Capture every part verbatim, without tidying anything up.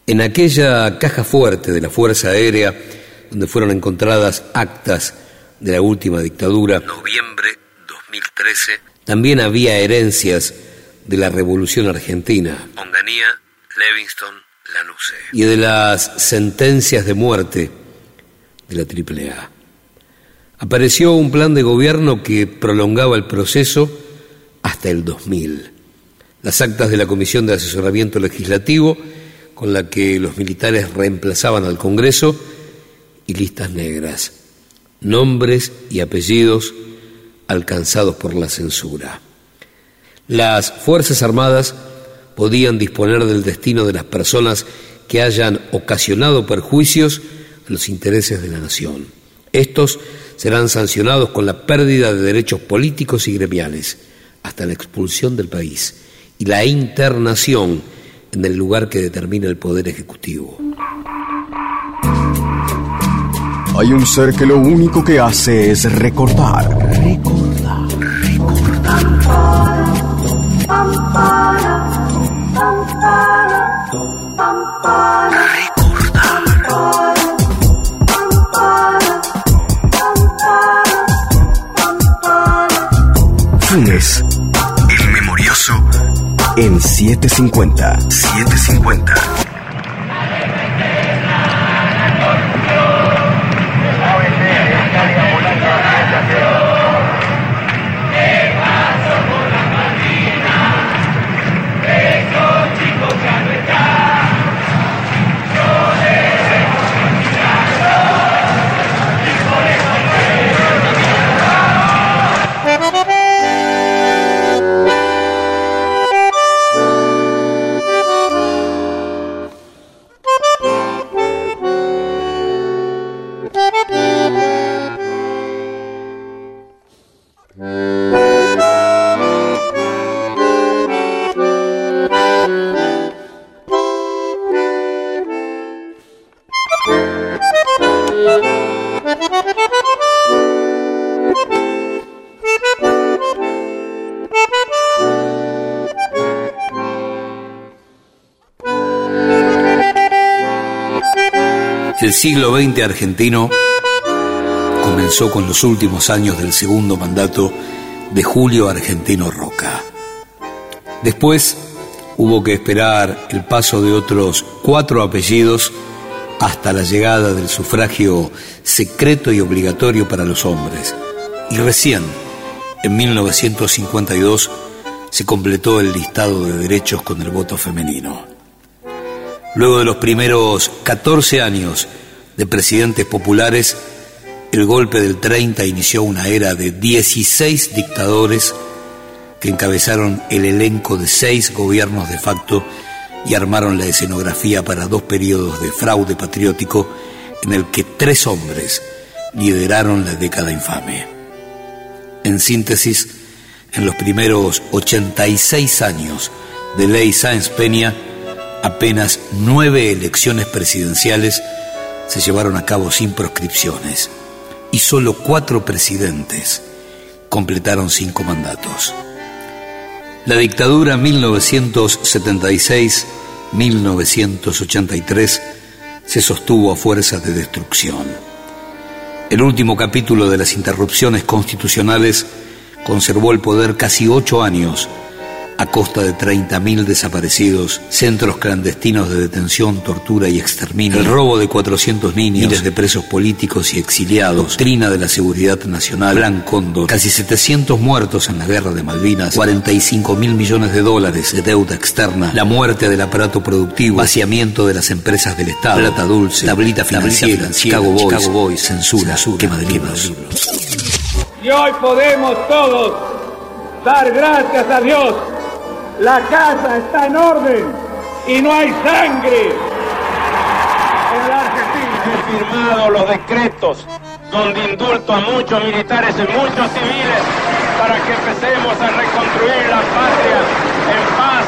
En aquella caja fuerte de la Fuerza Aérea, donde fueron encontradas actas de la última dictadura, noviembre dos mil trece, también había herencias de la Revolución Argentina, Onganía, Levingston, Lanuse, y de las sentencias de muerte de la Triple A. Apareció un plan de gobierno que prolongaba el proceso hasta el dos mil. Las actas de la Comisión de Asesoramiento Legislativo, con la que los militares reemplazaban al Congreso, y listas negras, nombres y apellidos alcanzados por la censura. Las Fuerzas Armadas podían disponer del destino de las personas que hayan ocasionado perjuicios a los intereses de la nación. Estos serán sancionados con la pérdida de derechos políticos y gremiales, hasta la expulsión del país y la internación en el lugar que determina el Poder Ejecutivo. Hay un ser que lo único que hace es recordar. Recordar. Recordar. Funes, el memorioso, en setecientos cincuenta. setecientos cincuenta. El siglo veinte argentino comenzó con los últimos años del segundo mandato de Julio Argentino Roca. Después hubo que esperar el paso de otros cuatro apellidos hasta la llegada del sufragio secreto y obligatorio para los hombres. Y recién, en mil novecientos cincuenta y dos, se completó el listado de derechos con el voto femenino. Luego de los primeros catorce años de presidentes populares, el golpe del treinta inició una era de dieciséis dictadores que encabezaron el elenco de seis gobiernos de facto y armaron la escenografía para dos periodos de fraude patriótico en el que tres hombres lideraron la década infame. En síntesis, en los primeros ochenta y seis años de Ley Sáenz Peña, apenas nueve elecciones presidenciales se llevaron a cabo sin proscripciones y solo cuatro presidentes completaron cinco mandatos. La dictadura mil novecientos setenta y seis a mil novecientos ochenta y tres se sostuvo a fuerza de destrucción. El último capítulo de las interrupciones constitucionales conservó el poder casi ocho años a costa de treinta mil desaparecidos, centros clandestinos de detención, tortura y exterminio, el robo de cuatrocientos niños, miles de presos políticos y exiliados, doctrina de la seguridad nacional, Plan Cóndor, casi setecientos muertos en la guerra de Malvinas, cuarenta y cinco mil millones de dólares de deuda externa, la muerte del aparato productivo, vaciamiento de las empresas del Estado, plata dulce, tablita financiera, Chicago Boys, Chicago Boys, censura, censura, quema de libros. Y hoy podemos todos dar gracias a Dios. La casa está en orden y no hay sangre en la Argentina. He firmado los decretos donde indulto a muchos militares y muchos civiles para que empecemos a reconstruir la patria en paz,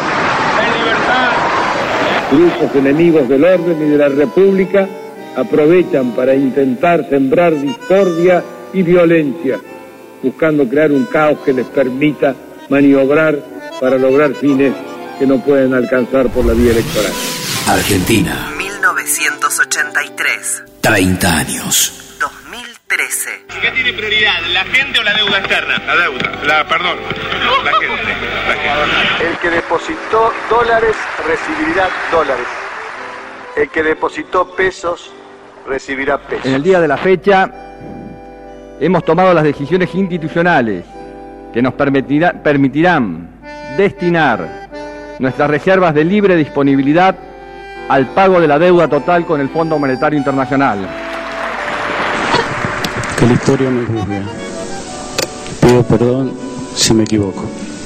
en libertad. Grupos enemigos del orden y de la República aprovechan para intentar sembrar discordia y violencia, buscando crear un caos que les permita maniobrar para lograr fines que no pueden alcanzar por la vía electoral. Argentina. mil novecientos ochenta y tres. treinta años. dos mil trece. ¿Qué tiene prioridad, la gente o la deuda externa? La deuda, la, perdón, la gente, la gente. El que depositó dólares recibirá dólares. El que depositó pesos recibirá pesos. En el día de la fecha hemos tomado las decisiones institucionales que nos permitirá, permitirán destinar nuestras reservas de libre disponibilidad al pago de la deuda total con el Fondo Monetario Internacional. Que la historia me juzgue. Pido perdón si me equivoco.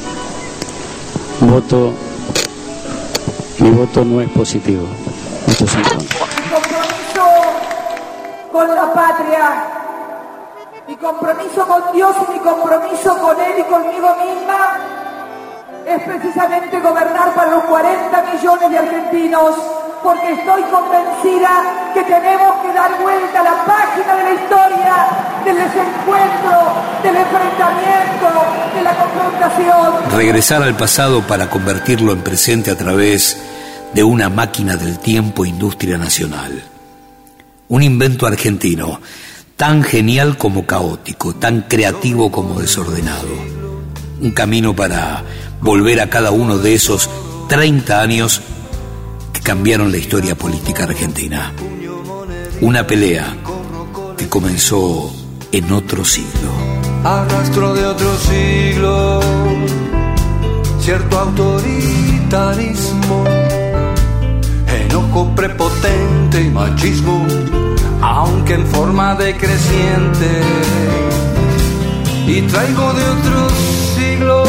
Voto, mi voto no es positivo. Voto es en contra. Mi compromiso con la patria, mi compromiso con Dios y mi compromiso con Él y conmigo misma es precisamente gobernar para los cuarenta millones de argentinos, porque estoy convencida que tenemos que dar vuelta a la página de la historia, del desencuentro, del enfrentamiento, de la confrontación. Regresar al pasado para convertirlo en presente a través de una máquina del tiempo, industria nacional. Un invento argentino, tan genial como caótico, tan creativo como desordenado. Un camino para volver a cada uno de esos treinta años que cambiaron la historia política argentina. Una pelea que comenzó en otro siglo. A rastro de otro siglo, cierto autoritarismo, enojo prepotente y machismo, aunque en forma decreciente. Y traigo de otro siglo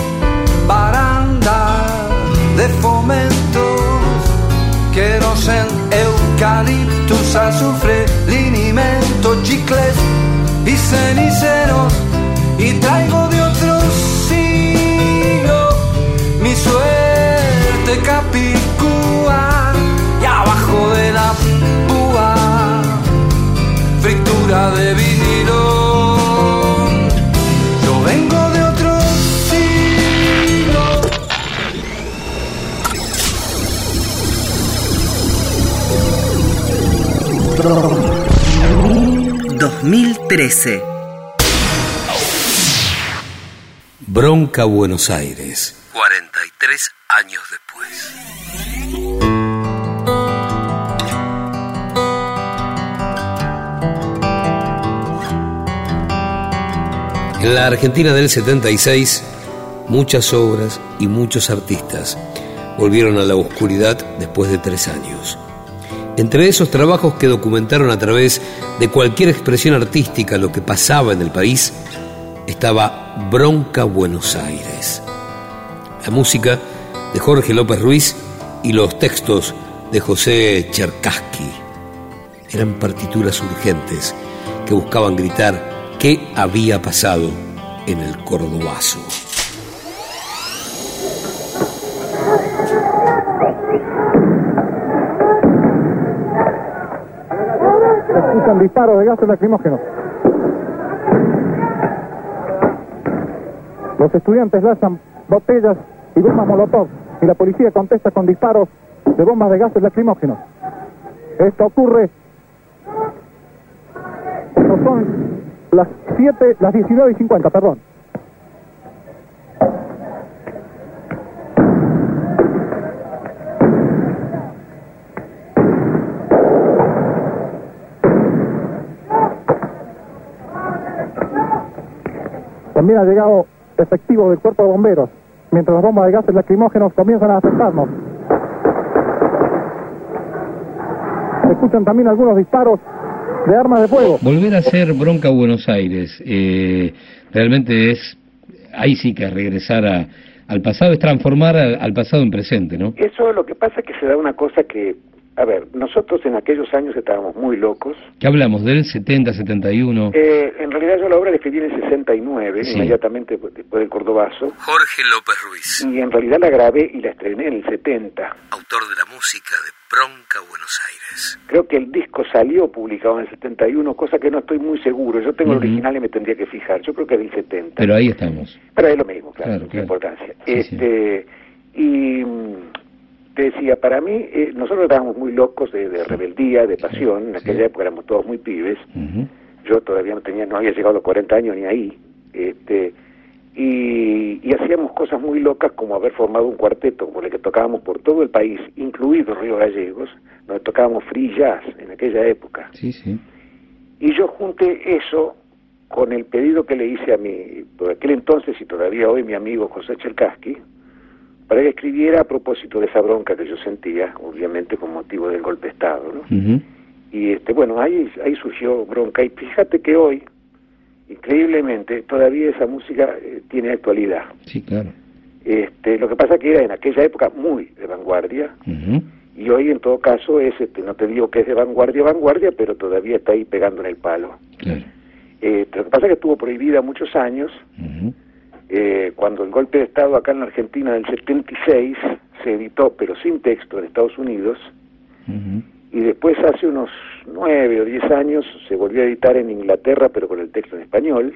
baranda de fomentos, querosen, eucaliptus, azufre, linimento, chicles y ceniceros. Y traigo de otro siglo mi suerte capicúa, y abajo de la púa fritura de vinilo. Yo vengo de otro siglo. dos mil trece. Bronca Buenos Aires. cuarenta y tres años después. En la Argentina del setenta y seis, muchas obras y muchos artistas volvieron a la oscuridad después de tres años. Entre esos trabajos que documentaron a través de cualquier expresión artística lo que pasaba en el país, estaba Bronca Buenos Aires. La música de Jorge López Ruiz y los textos de José Cherkassky eran partituras urgentes que buscaban gritar qué había pasado en el Cordobazo. Se escuchan disparos de gases lacrimógenos. Los estudiantes lanzan botellas y bombas molotov y la policía contesta con disparos de bombas de gases lacrimógenos. Esto ocurre cuando son las siete, las diecinueve y cincuenta, perdón. También ha llegado efectivo del cuerpo de bomberos, mientras las bombas de gases lacrimógenos comienzan a afectarnos. Se escuchan también algunos disparos de armas de fuego. Volver a hacer Bronca Buenos Aires, eh, realmente es, ahí sí que es regresar a, al pasado, es transformar a, al pasado en presente, ¿no? Eso lo que pasa es que se da una cosa que, a ver, nosotros en aquellos años estábamos muy locos. ¿Qué hablamos? ¿Del setenta, setenta y uno? Eh, en realidad yo la obra la escribí en el sesenta y nueve, sí, inmediatamente después del Cordobazo. Jorge López Ruiz. Y en realidad la grabé y la estrené en el setenta. Autor de la música de Bronca Buenos Aires. Creo que el disco salió publicado en el setenta y uno, cosa que no estoy muy seguro. Yo tengo uh-huh. el original y me tendría que fijar. Yo creo que es del setenta. Pero ahí estamos. Pero es lo mismo, claro, claro, no claro. importancia. Sí, este, sí. Y te decía, para mí, eh, nosotros estábamos muy locos de, de rebeldía, de pasión, en aquella época éramos todos muy pibes, uh-huh. Yo todavía no tenía, no había llegado a los cuarenta años ni ahí, este, y, y hacíamos cosas muy locas como haber formado un cuarteto, como el que tocábamos por todo el país, incluido Río Gallegos, donde tocábamos free jazz en aquella época. Sí, sí. Y yo junté eso con el pedido que le hice a mi, por aquel entonces y todavía hoy, mi amigo José Cherkassky, para que escribiera a propósito de esa bronca que yo sentía, obviamente con motivo del golpe de Estado, ¿no? Uh-huh. Y este, bueno, ahí, ahí surgió bronca, y fíjate que hoy, increíblemente, todavía esa música eh, tiene actualidad. Sí, claro. Este, lo que pasa que era en aquella época muy de vanguardia, uh-huh. Y hoy en todo caso es, este, no te digo que es de vanguardia, vanguardia, pero todavía está ahí pegando en el palo. Claro. Eh, lo que pasa es que estuvo prohibida muchos años, uh-huh. eh, cuando el golpe de Estado acá en la Argentina del setenta y seis se editó, pero sin texto en Estados Unidos, uh-huh. Y después hace unos nueve o diez años se volvió a editar en Inglaterra, pero con el texto en español,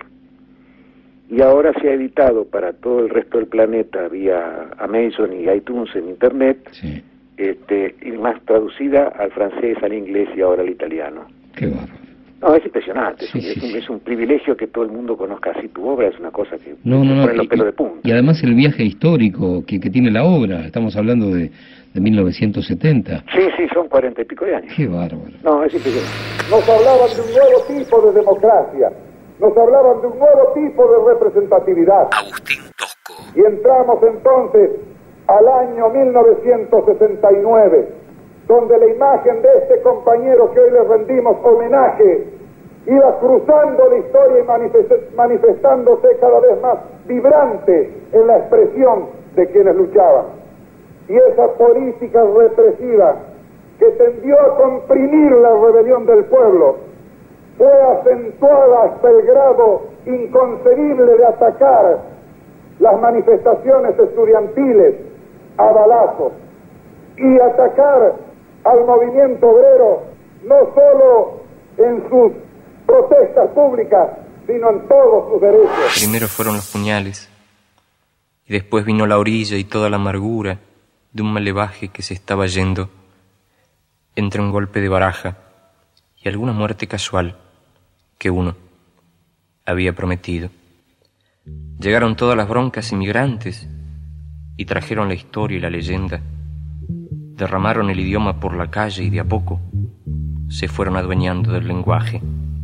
y ahora se ha editado para todo el resto del planeta vía Amazon y iTunes en Internet, sí. este, y más traducida al francés, al inglés y ahora al italiano. Qué bárbaro. No, es impresionante, sí, es, sí, un, sí. es un privilegio que todo el mundo conozca así tu obra, es una cosa que no, no, no, pone los y, pelos de punta. Y además el viaje histórico que, que tiene la obra, estamos hablando de, de mil novecientos setenta. Sí, sí, son cuarenta y pico de años. Qué bárbaro. No, es impresionante. Nos hablaban de un nuevo tipo de democracia, nos hablaban de un nuevo tipo de representatividad. Agustín Tosco. Y entramos entonces al año mil novecientos sesenta y nueve, donde la imagen de este compañero que hoy le rendimos homenaje iba cruzando la historia y manifest- manifestándose cada vez más vibrante en la expresión de quienes luchaban. Y esa política represiva que tendió a comprimir la rebelión del pueblo fue acentuada hasta el grado inconcebible de atacar las manifestaciones estudiantiles a balazos y atacar al movimiento obrero no solo en sus protestas públicas, sino en todos sus derechos. Primero fueron los puñales, y después vino la orilla y toda la amargura de un malevaje que se estaba yendo entre un golpe de baraja y alguna muerte casual que uno había prometido. Llegaron todas las broncas inmigrantes y trajeron la historia y la leyenda. Derramaron el idioma por la calle y de a poco se fueron adueñando del lenguaje.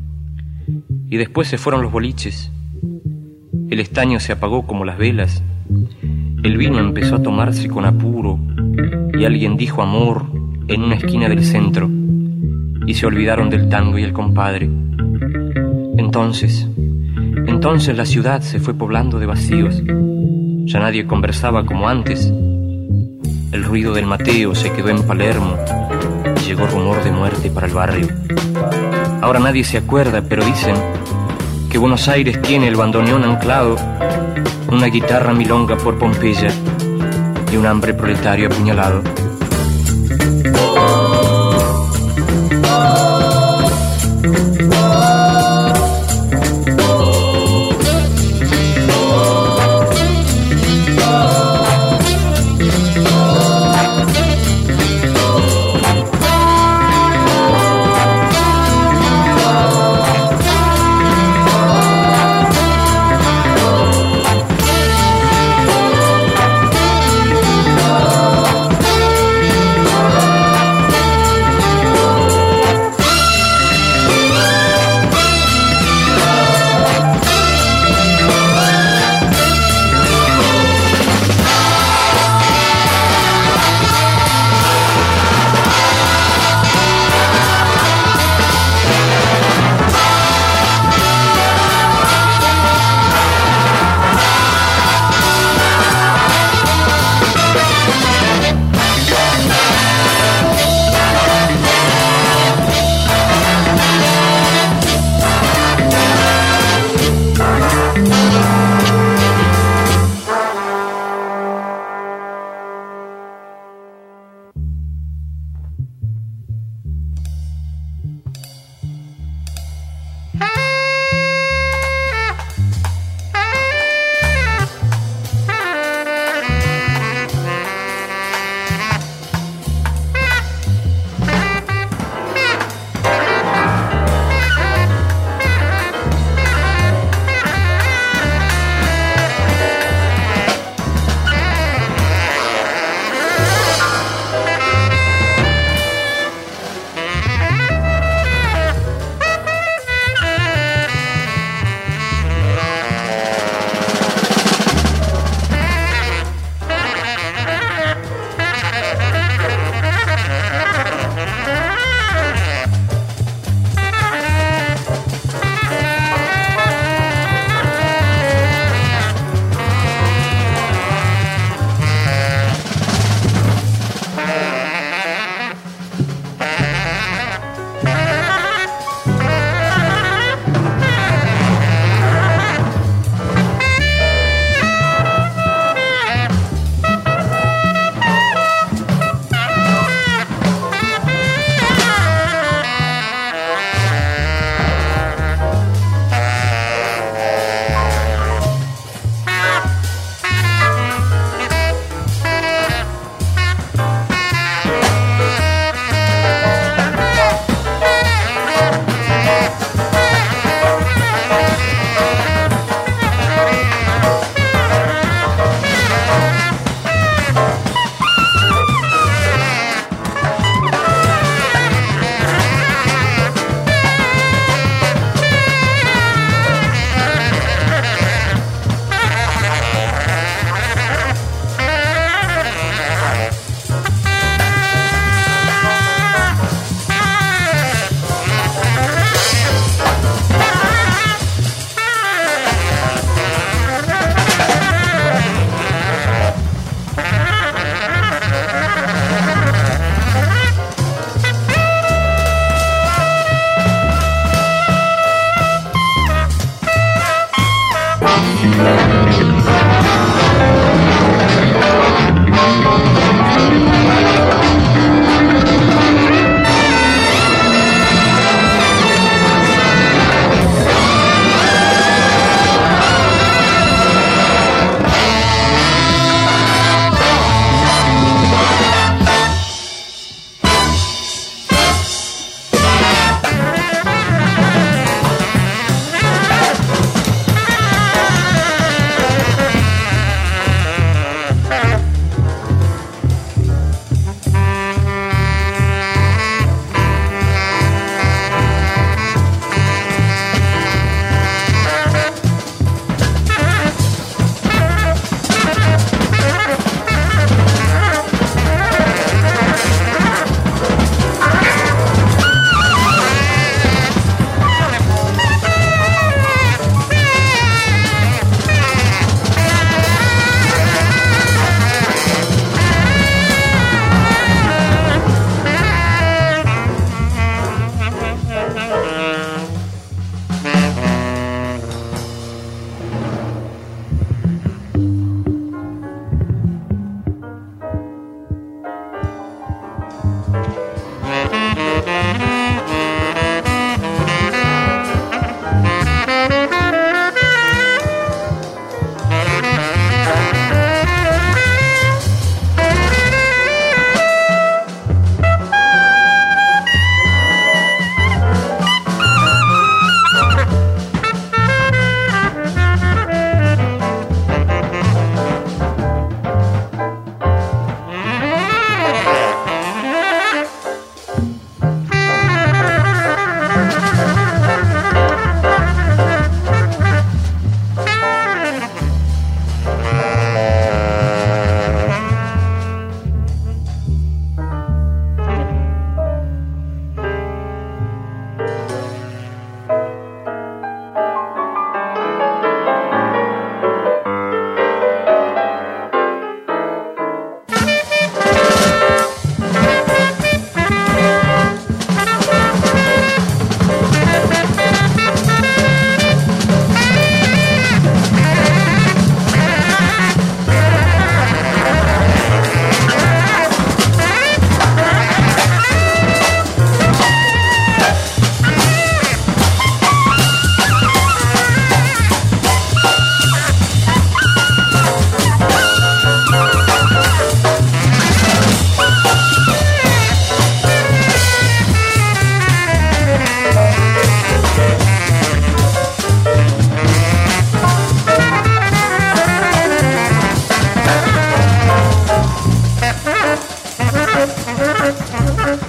Y después se fueron los boliches. El estaño se apagó como las velas. El vino empezó a tomarse con apuro y alguien dijo amor en una esquina del centro y se olvidaron del tango y el compadre. Entonces, entonces la ciudad se fue poblando de vacíos. Ya nadie conversaba como antes. El ruido del Mateo se quedó en Palermo y llegó rumor de muerte para el barrio. Ahora nadie se acuerda, pero dicen que Buenos Aires tiene el bandoneón anclado, una guitarra milonga por Pompeya y un hambre proletario apuñalado.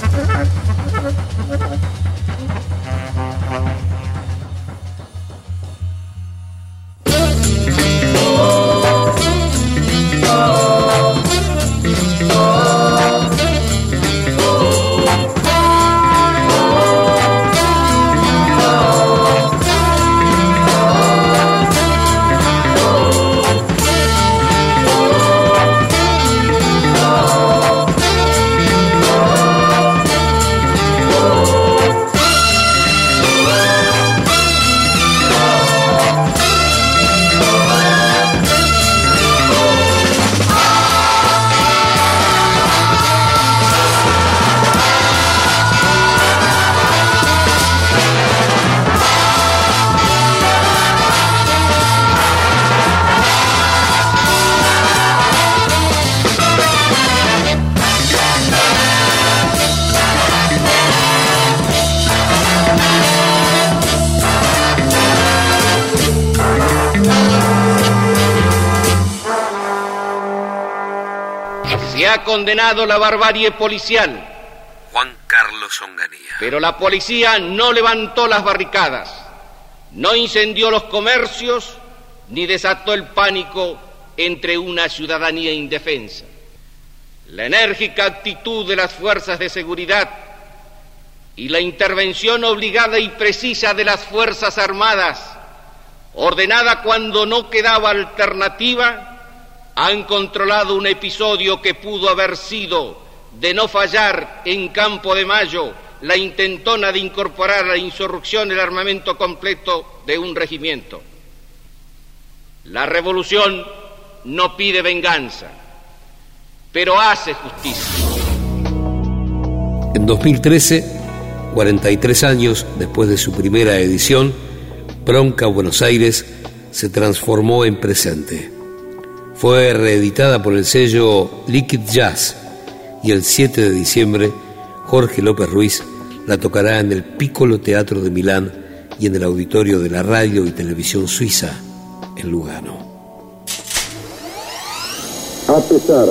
Ha condenado la barbarie policial. Juan Carlos Onganía. Pero la policía no levantó las barricadas, no incendió los comercios, ni desató el pánico entre una ciudadanía indefensa. La enérgica actitud de las fuerzas de seguridad y la intervención obligada y precisa de las Fuerzas Armadas, ordenada cuando no quedaba alternativa, han controlado un episodio que pudo haber sido, de no fallar en Campo de Mayo, la intentona de incorporar a la insurrección el armamento completo de un regimiento. La revolución no pide venganza, pero hace justicia. En dos mil trece, cuarenta y tres años después de su primera edición, Bronca Buenos Aires se transformó en presente. Fue reeditada por el sello Liquid Jazz y el siete de diciembre Jorge López Ruiz la tocará en el Piccolo Teatro de Milán y en el auditorio de la Radio y Televisión Suiza en Lugano. A pesar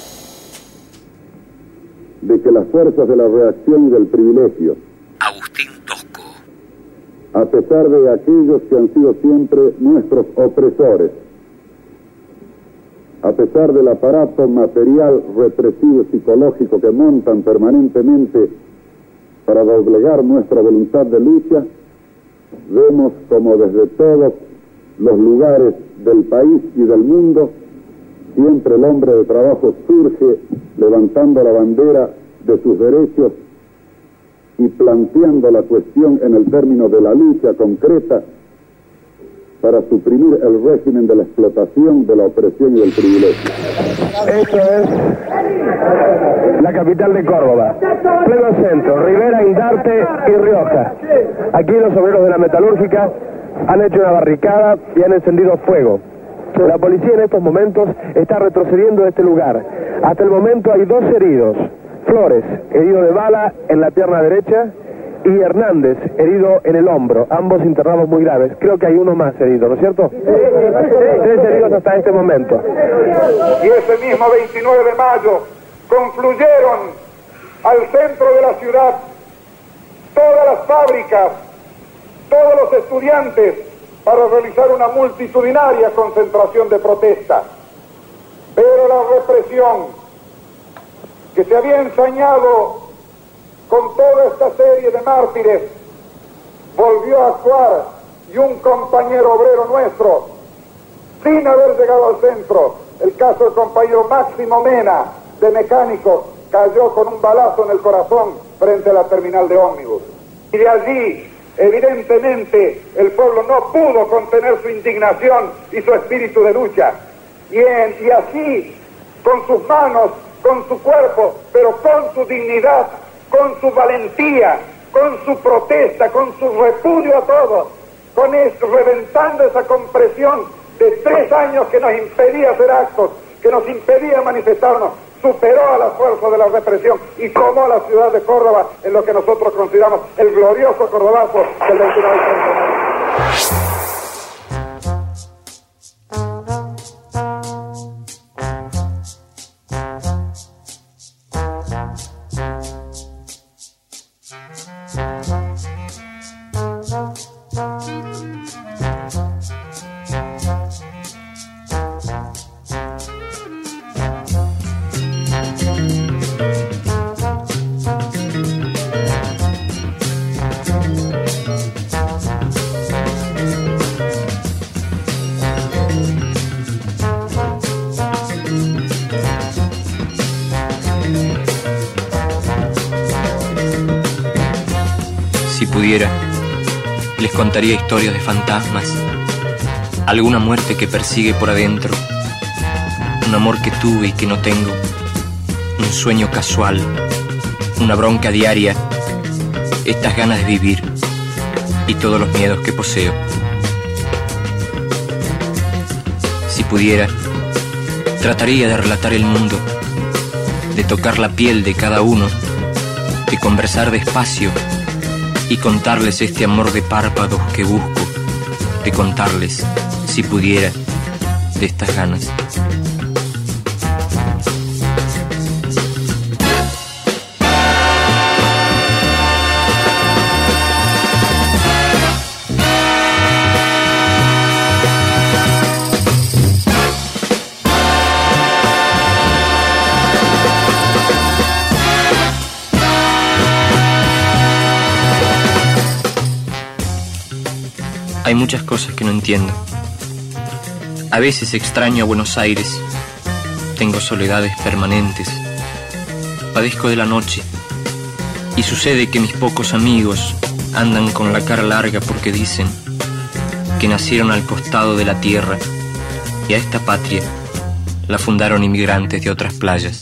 de que las fuerzas de la reacción y del privilegio, Agustín Tosco, a pesar de aquellos que han sido siempre nuestros opresores, a pesar del aparato material represivo y psicológico que montan permanentemente para doblegar nuestra voluntad de lucha, vemos como desde todos los lugares del país y del mundo, siempre el hombre de trabajo surge levantando la bandera de sus derechos y planteando la cuestión en el término de la lucha concreta para suprimir el régimen de la explotación, de la opresión y del privilegio. Esto es la capital de Córdoba, pleno centro, Rivera, Indarte y Rioja. Aquí los obreros de la metalúrgica han hecho una barricada y han encendido fuego. La policía en estos momentos está retrocediendo de este lugar. Hasta el momento hay dos heridos. Flores, herido de bala en la pierna derecha, y Hernández, herido en el hombro, ambos internados muy graves. Creo que hay uno más herido, ¿no es cierto? Tres heridos hasta este momento. Y ese mismo veintinueve de mayo confluyeron al centro de la ciudad todas las fábricas, todos los estudiantes, para realizar una multitudinaria concentración de protesta. Pero la represión que se había ensañado con toda esta serie de mártires volvió a actuar, y un compañero obrero nuestro, sin haber llegado al centro, el caso del compañero Máximo Mena, de mecánico, cayó con un balazo en el corazón frente a la terminal de ómnibus. Y de allí, evidentemente, el pueblo no pudo contener su indignación y su espíritu de lucha. Y, en, y así, con sus manos, con su cuerpo, pero con su dignidad, con su valentía, con su protesta, con su repudio a todos, con esto, reventando esa compresión de tres años que nos impedía hacer actos, que nos impedía manifestarnos, superó a las fuerzas de la represión y tomó a la ciudad de Córdoba en lo que nosotros consideramos el glorioso cordobazo del veintinueve de diciembre. Si pudiera, les contaría historias de fantasmas, alguna muerte que persigue por adentro, un amor que tuve y que no tengo, un sueño casual, una bronca diaria, estas ganas de vivir y todos los miedos que poseo. Si pudiera, trataría de relatar el mundo, de tocar la piel de cada uno, de conversar despacio y contarles este amor de párpados que busco, de contarles, si pudiera, de estas ganas. Hay muchas cosas que no entiendo. A veces extraño a Buenos Aires. Tengo soledades permanentes. Padezco de la noche. Y sucede que mis pocos amigos andan con la cara larga porque dicen que nacieron al costado de la tierra y a esta patria la fundaron inmigrantes de otras playas.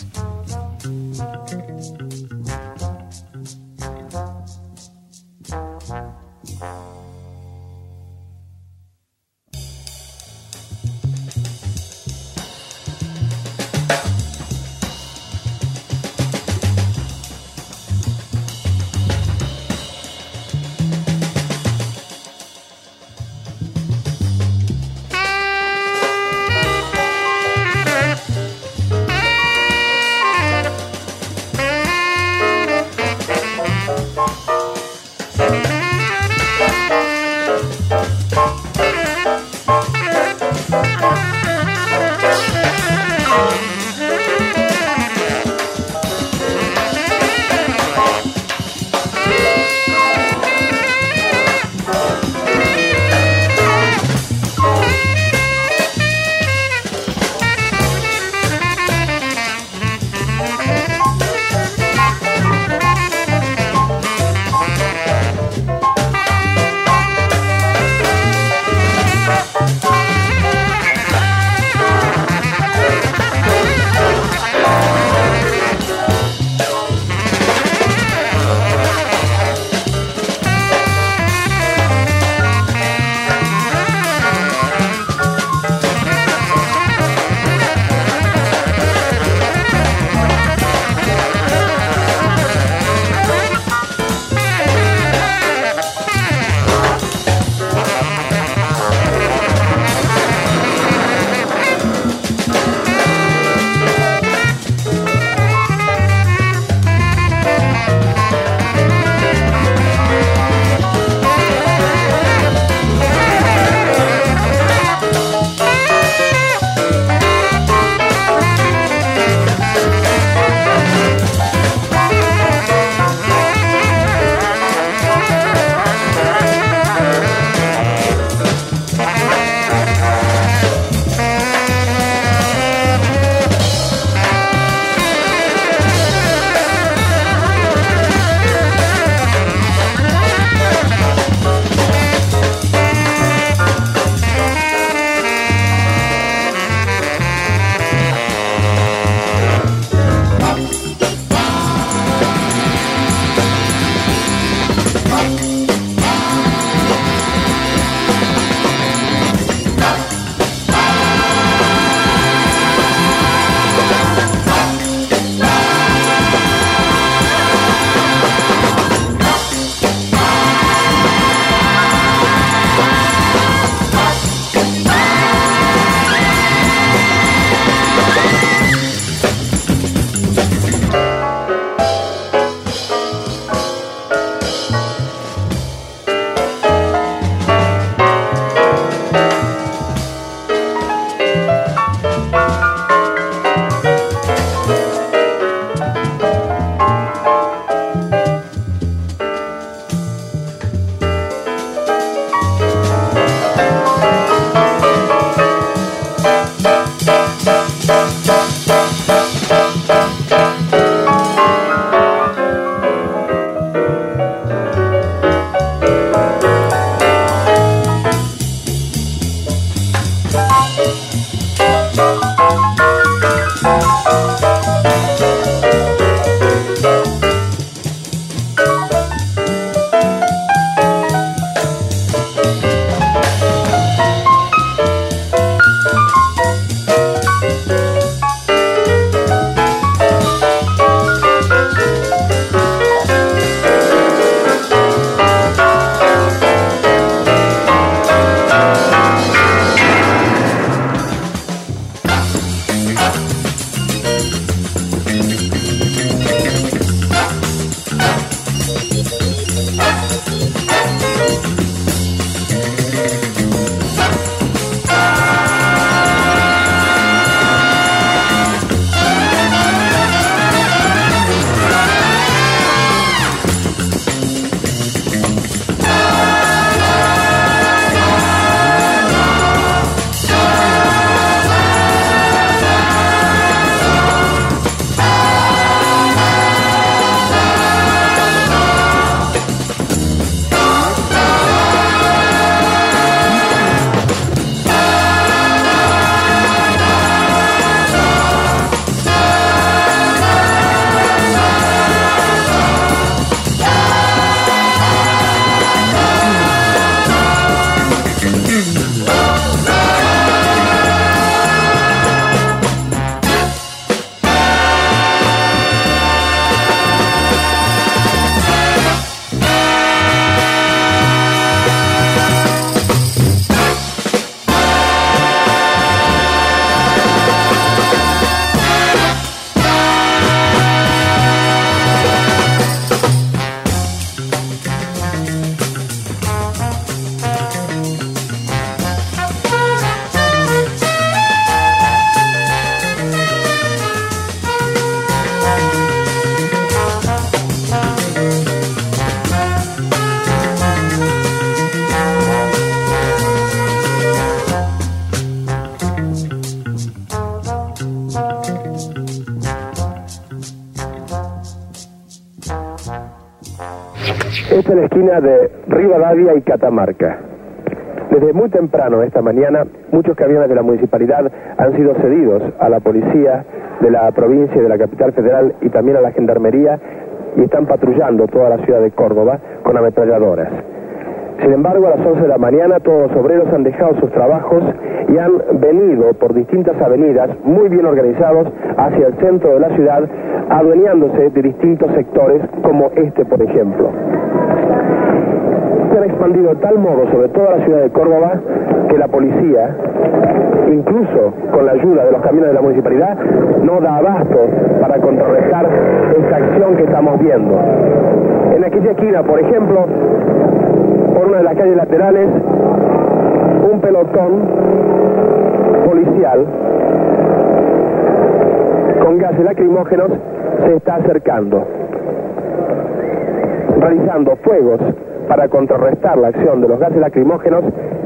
Esta es la esquina de Rivadavia y Catamarca. Desde muy temprano esta mañana, muchos camiones de la municipalidad han sido cedidos a la policía de la provincia y de la capital federal y también a la gendarmería y están patrullando toda la ciudad de Córdoba con ametralladoras. Sin embargo, a las once de la mañana todos los obreros han dejado sus trabajos y han venido por distintas avenidas muy bien organizados hacia el centro de la ciudad, adueñándose de distintos sectores como este, por ejemplo. Se han expandido de tal modo sobre toda la ciudad de Córdoba que la policía, incluso con la ayuda de los camiones de la municipalidad, no da abasto para contrarrestar esta acción que estamos viendo. En aquella esquina, por ejemplo, por una de las calles laterales, un pelotón policial con gases lacrimógenos se está acercando, realizando fuegos para contrarrestar la acción de los gases lacrimógenos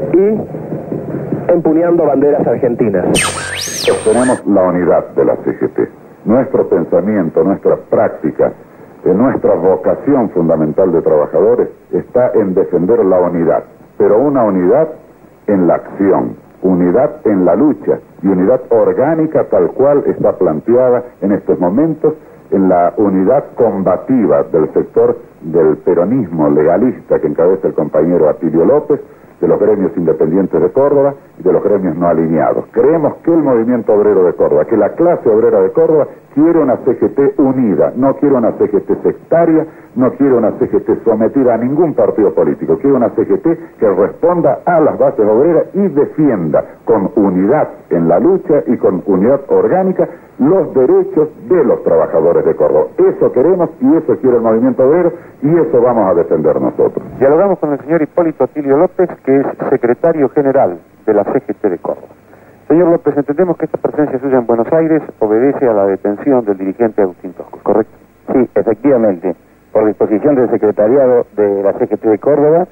y empuñando banderas argentinas. Sostenemos la unidad de la C G T. Nuestro pensamiento, nuestra práctica, eh, nuestra vocación fundamental de trabajadores está en defender la unidad, pero una unidad en la acción, unidad en la lucha y unidad orgánica tal cual está planteada en estos momentos en la unidad combativa del sector del peronismo legalista que encabeza el compañero Atilio López, de los gremios independientes de Córdoba y de los gremios no alineados. Creemos que el movimiento obrero de Córdoba, que la clase obrera de Córdoba quiere una C G T unida, no quiere una C G T sectaria, no quiere una C G T sometida a ningún partido político, quiere una C G T que responda a las bases obreras y defienda con unidad en la lucha y con unidad orgánica los derechos de los trabajadores de Córdoba. Eso queremos y eso quiere el movimiento obrero y eso vamos a defender nosotros. Dialogamos con el señor Hipólito Atilio López, que es secretario general de la C G T de Córdoba. Señor López, entendemos que esta presencia suya en Buenos Aires obedece a la detención del dirigente Agustín Tosco, ¿correcto? Sí, efectivamente, por disposición del secretariado de la C G T de Córdoba,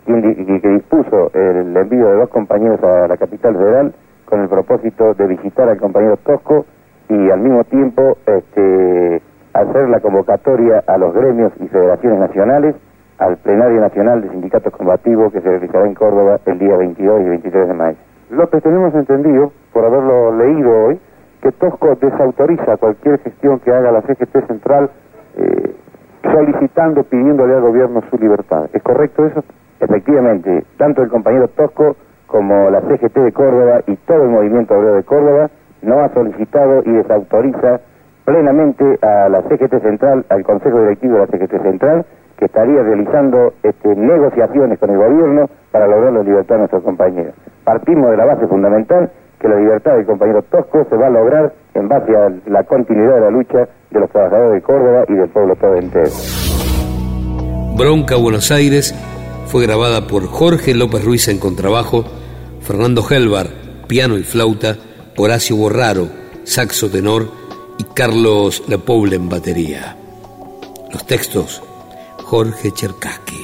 y que dispuso el envío de dos compañeros a la capital federal con el propósito de visitar al compañero Tosco y al mismo tiempo este, hacer la convocatoria a los gremios y federaciones nacionales al plenario nacional de sindicatos combativos que se realizará en Córdoba el día veintidós y veintitrés de mayo. López, tenemos entendido, por haberlo leído hoy, que Tosco desautoriza cualquier gestión que haga la C G T Central eh, solicitando, pidiéndole al gobierno su libertad. ¿Es correcto eso? Efectivamente, tanto el compañero Tosco como la C G T de Córdoba y todo el movimiento obrero de Córdoba no ha solicitado y desautoriza plenamente a la C G T Central, al Consejo Directivo de la C G T Central, que estaría realizando este, negociaciones con el gobierno para lograr la libertad de nuestros compañeros. Partimos de la base fundamental que la libertad del compañero Tosco se va a lograr en base a la continuidad de la lucha de los trabajadores de Córdoba y del pueblo todo entero. Bronca Buenos Aires fue grabada por Jorge López Ruiz en contrabajo, Fernando Helvar, piano y flauta, Horacio Borraro, saxo tenor y Carlos Lepoule en batería. Los textos, Jorge Cherkaski.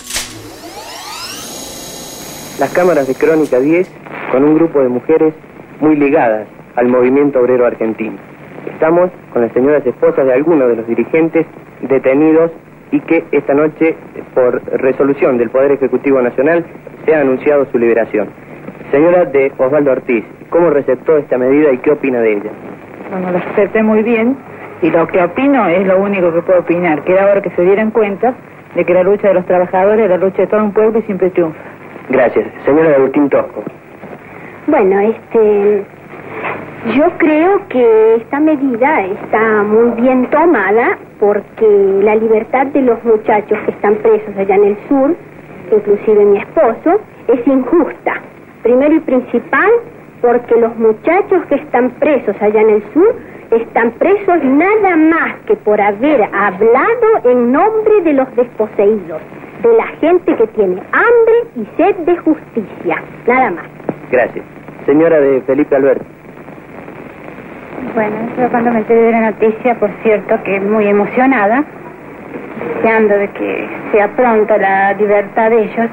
Las cámaras de Crónica diez con un grupo de mujeres muy ligadas al movimiento obrero argentino. Estamos con las señoras esposas de algunos de los dirigentes detenidos y que esta noche, por resolución del Poder Ejecutivo Nacional, se ha anunciado su liberación. Señora de Osvaldo Ortiz, ¿cómo receptó esta medida y qué opina de ella? Bueno, lo acepté muy bien y lo que opino es lo único que puedo opinar, que era hora que se dieran cuenta de que la lucha de los trabajadores es la lucha de todo un pueblo y siempre triunfa. Gracias. Señora de Agustín Tosco. Bueno, este... yo creo que esta medida está muy bien tomada porque la libertad de los muchachos que están presos allá en el sur, inclusive mi esposo, es injusta. Primero y principal, porque los muchachos que están presos allá en el sur están presos nada más que por haber hablado en nombre de los desposeídos, de la gente que tiene hambre y sed de justicia, nada más. Gracias. Señora de Felipe Alberti. Bueno, yo cuando me enteré de la noticia, por cierto, que muy emocionada, deseando de que sea pronta la libertad de ellos,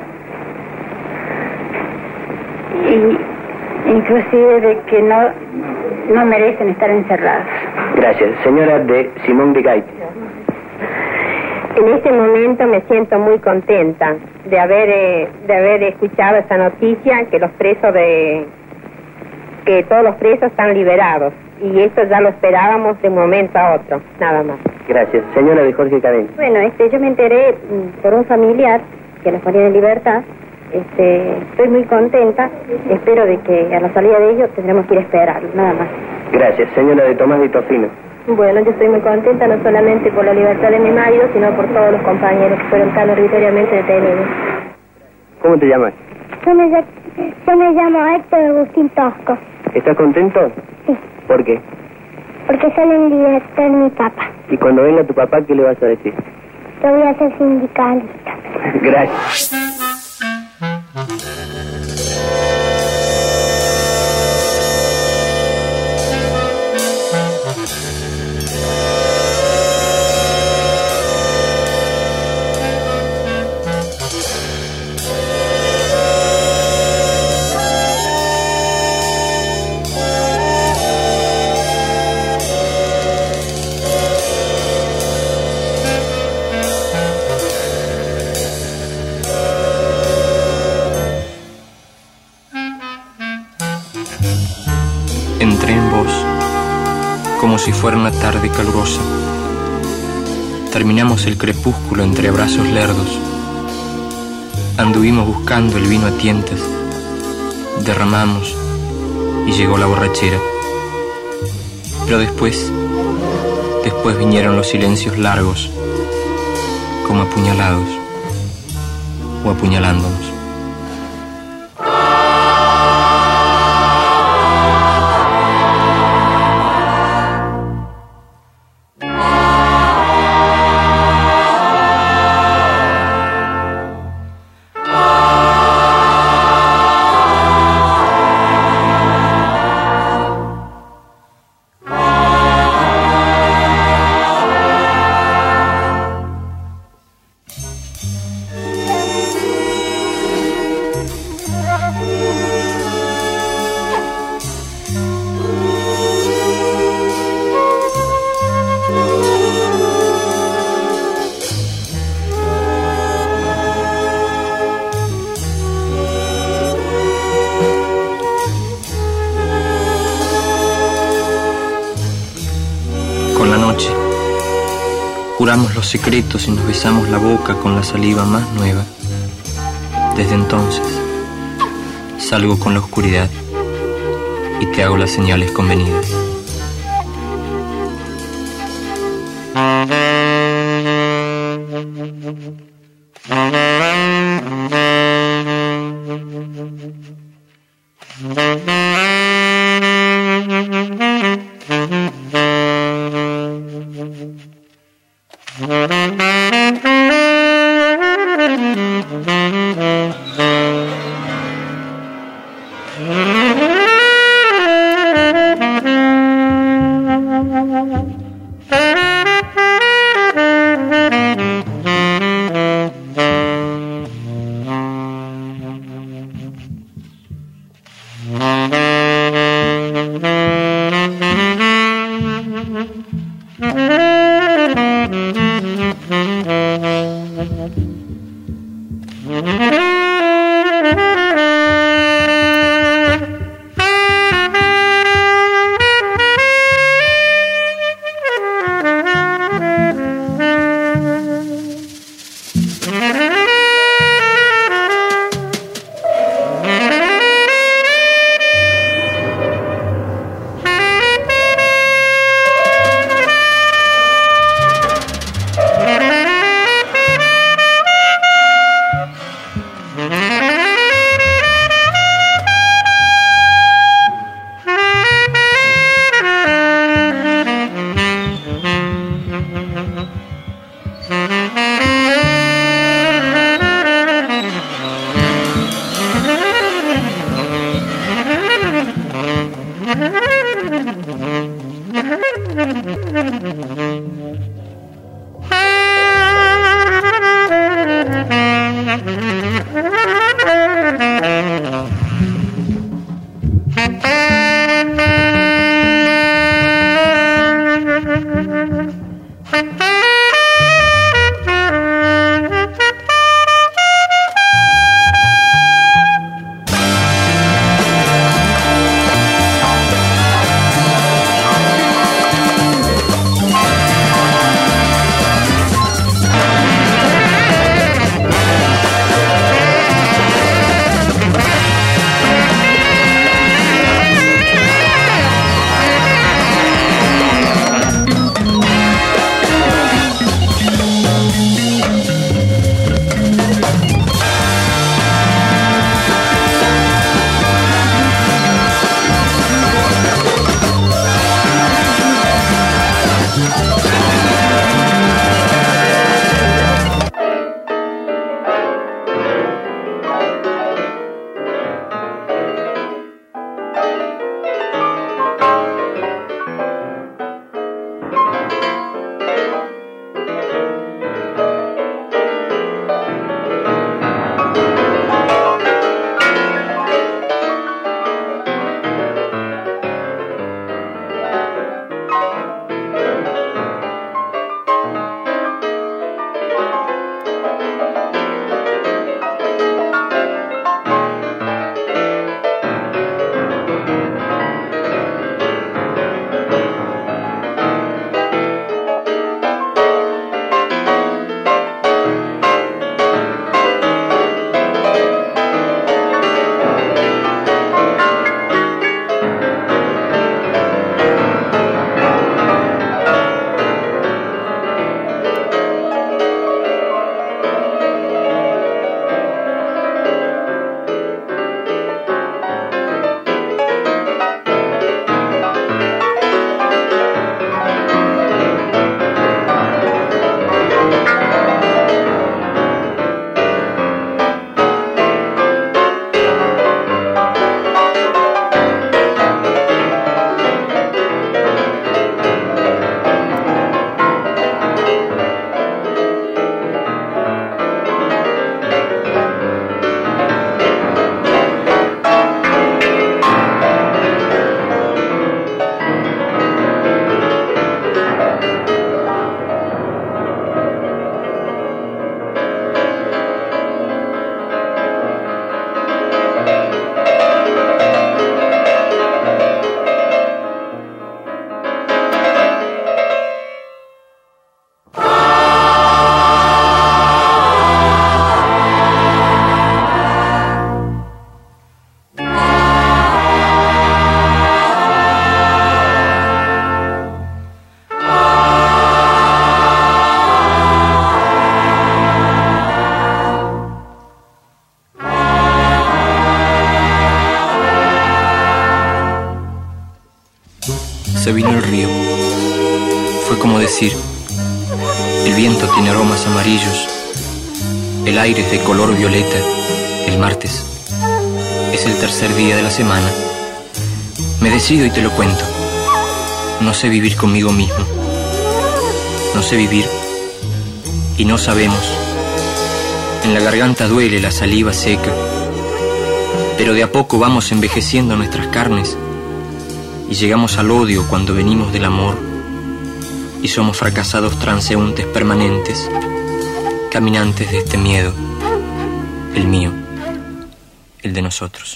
y inclusive de que no, no merecen estar encerrados. Gracias. Señora de Simón de Gaite. En este momento me siento muy contenta de haber eh, de haber escuchado esta noticia que los presos de que todos los presos están liberados, y esto ya lo esperábamos de un momento a otro, nada más. Gracias. Señora de Jorge Cadena. Bueno, este, yo me enteré mm, por un familiar que los ponían en libertad. Este, estoy muy contenta. Espero de que a la salida de ellos tendremos que ir a esperarlo, nada más. Gracias. Señora de Tomás de Tofino. Bueno, yo estoy muy contenta no solamente por la libertad de mi marido, sino por todos los compañeros que fueron tan arbitrariamente detenidos. ¿Cómo te llamas? Yo me, yo me llamo Héctor Agustín Tosco. ¿Estás contento? Sí. ¿Por qué? Porque sale en libertad mi papá. Y cuando venga tu papá, ¿qué le vas a decir? Yo voy a ser sindicalista. Gracias. Entré en vos como si fuera una tarde calurosa. Terminamos el crepúsculo entre abrazos lerdos. Anduvimos buscando el vino a tientas. Derramamos y llegó la borrachera. Pero después, después vinieron los silencios largos, como apuñalados o apuñalándonos. Juramos los secretos y nos besamos la boca con la saliva más nueva. Desde entonces, salgo con la oscuridad y te hago las señales convenidas. se vino el río. Fue como decir, el viento tiene aromas amarillos, el aire es de color violeta. El martes es el tercer día de la semana. Me decido y te lo cuento. No sé vivir conmigo mismo. No sé vivir y no sabemos. En la garganta duele, la saliva seca, pero de a poco vamos envejeciendo nuestras carnes y llegamos al odio cuando venimos del amor y somos fracasados transeúntes permanentes, caminantes de este miedo, el mío, el de nosotros.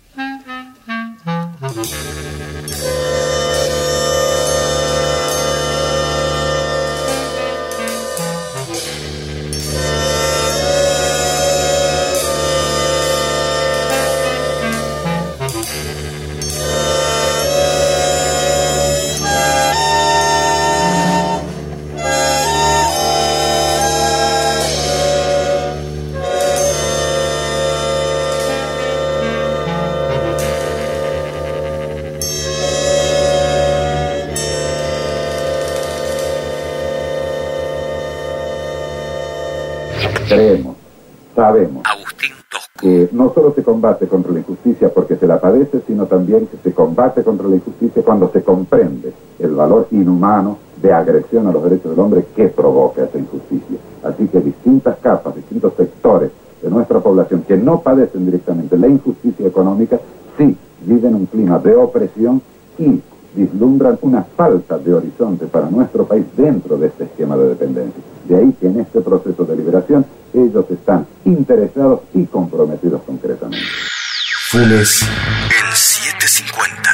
Creemos, sabemos que no solo se combate contra la injusticia porque se la padece, sino también que se combate contra la injusticia cuando se comprende el valor inhumano de agresión a los derechos del hombre que provoca esa injusticia. Así que distintas capas, distintos sectores de nuestra población que no padecen directamente la injusticia económica, sí viven un clima de opresión y vislumbran una falta de horizonte para nuestro país dentro de este esquema de dependencia. De ahí que en este proceso de liberación ellos están interesados y comprometidos concretamente. Funes en setecientos cincuenta.